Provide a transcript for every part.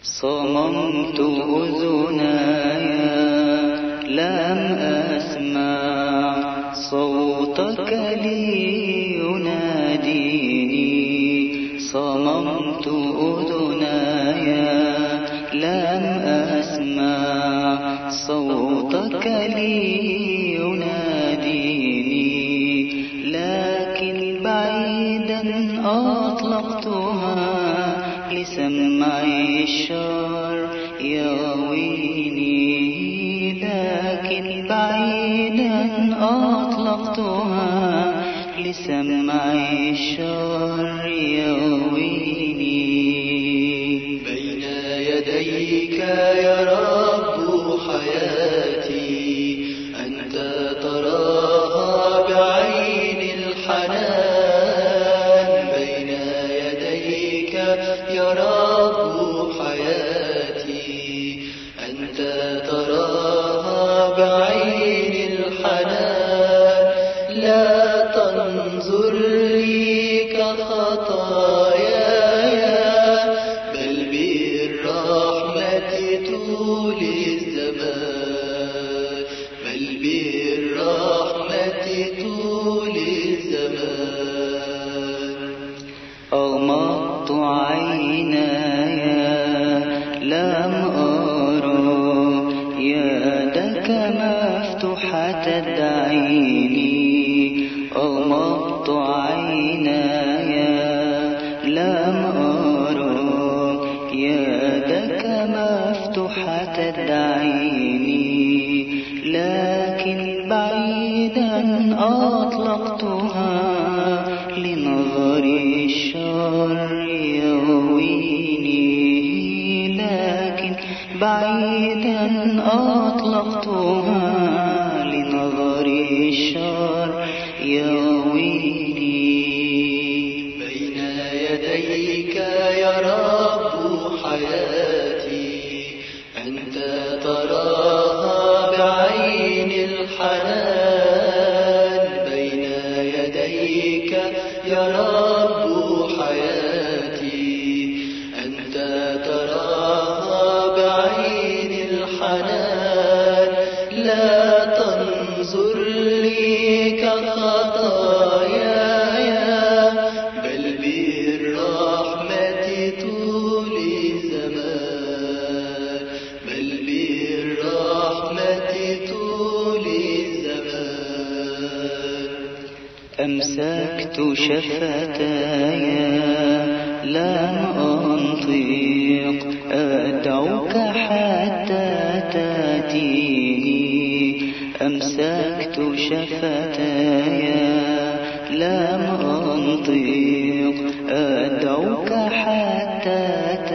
صممت أذناي لم أسمع صوتك لي يناديني. صممت أذناي لم أسمع صوتك لي يناديني، لكن بعيدا أطلقتها لسمع الشر يغويني. لكن بعيدا أطلقتها لسمع الشر يغويني. بين يديك يا رب حياتي، أنت تراها بعين الحنان. بين يديك يا رب حياتي، أنت تراها بعين الحنان. لا تنظر لي كخطاياي، بل بالرحمة طول الزمان، بل بالرحمة طول الزمان. أغمضت عيناي لم أرى يدك مفتوحة تدعيني. أغمضت عيناي لم أرى يدك مفتوحة تدعيني، لكن بعيدا أطلقتها لنظر الشر يغويني. لكن بعيدا أطلقتها لنظر الشر يغويني. بين يديك يا رب حياتي، أنت تراها بعين الحنان. بين يديك يا رب حياتي، أنت تراها بعين الحنان. لا تنظر لي كخطاياي، بل بالرحمة طول الزمان، بل بالرحمة طول الزمان. أمسكت شفتاي لم أنطق أدعوك حتى تأتيني. أمسكت شفتاي لم أنطق أدعوك حتى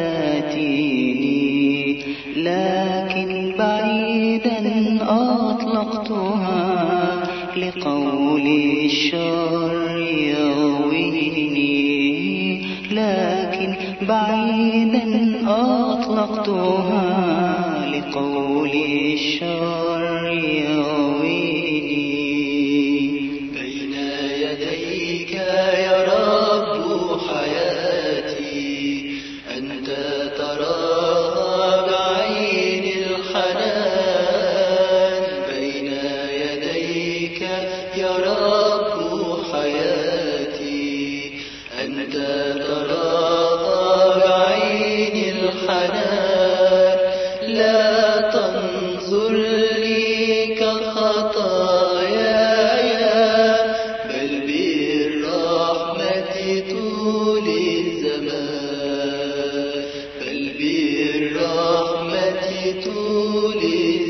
تأتيني، لكن بعيدا أطلقتها لقول الشر يغويني. لكن بعيدا أطلقتها لقول الشر يغويني. بين يديك يا رب حياتي، أنت تراها بعين الحنان. بين يديك يا رب حياتي، أنت تراها بعين الحنان. لا تنظر لي كخطاياي، بل بالرحمة طول الزمان، بل بالرحمة طول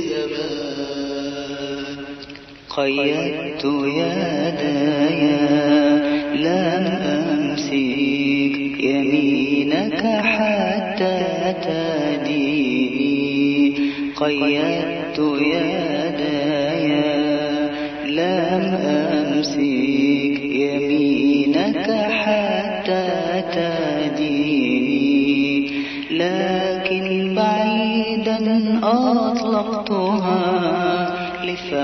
الزمان. قيدت يداي لم أمسك يمينك حتى تديني. قيدت يداي لم أمسك يمينك حتى تديني، لكن بعيدا أطلقتها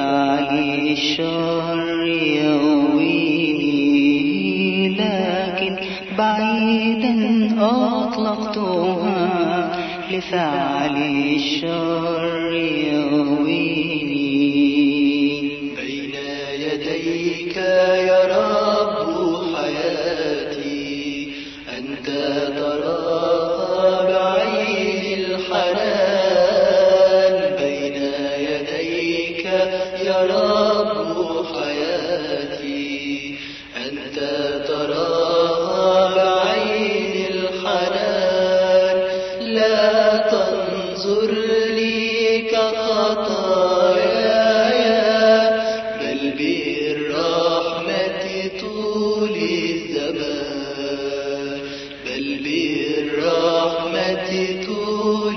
لفعل الشر يغويني. لكن بعيدا أطلقتها لفعل الشر يغويني. بين يديك يا رب حياتي أنت تراها بعين الحنان. بين يديك يا رب حياتي أنت تراها بعين الحنان. لا تنظر لي كخطاياي بل بالرحمة طول الزمان. بل بالرحمة طول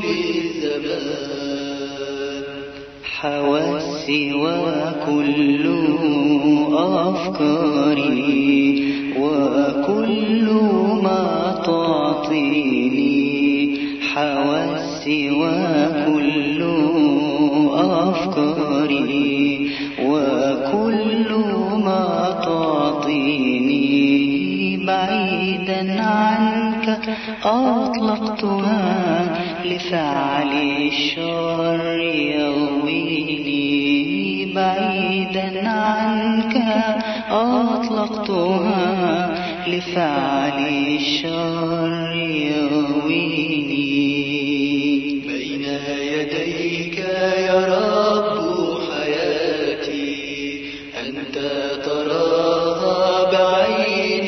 الزمان. حواسي وكل أفكاري وكل ما تعطيني. حواسي وكل أفكاري وكل ما تعطيني. بعيدا عنك أطلقتها لفعل الشر يغويني. بعيدا عنك أطلقتها لفعل الشر يغويني. بين يديك يا رب حياتي أنت تراها بعين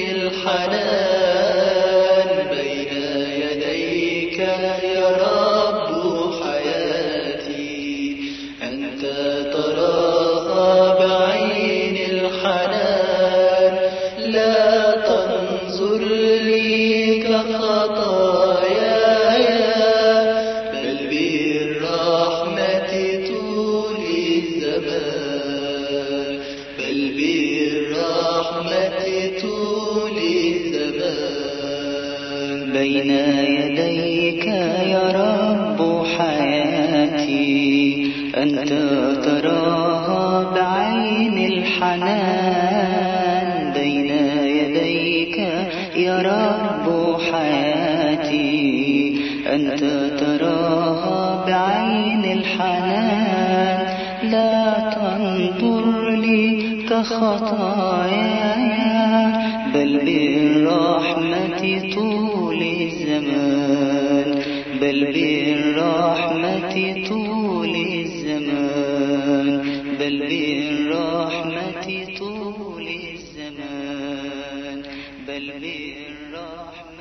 الحنان. بين يديك يا رب حياتي أنت تراها بعين الحنان. لا تنظر لي كخطاياي بل بالرحمة طول الزمان. بل بالرحمة طول الزمان. بين يديك يا رب حياتي أنت تراها بعين الحنان. بين يديك يا رب حياتي أنت تراها بعين الحنان. لا تنظر لي كخطاياي بل بالرحمة طول الزمان. بل بالرحمة طول الزمان. بل بالرحمة طول الزمان. بل بالرحمة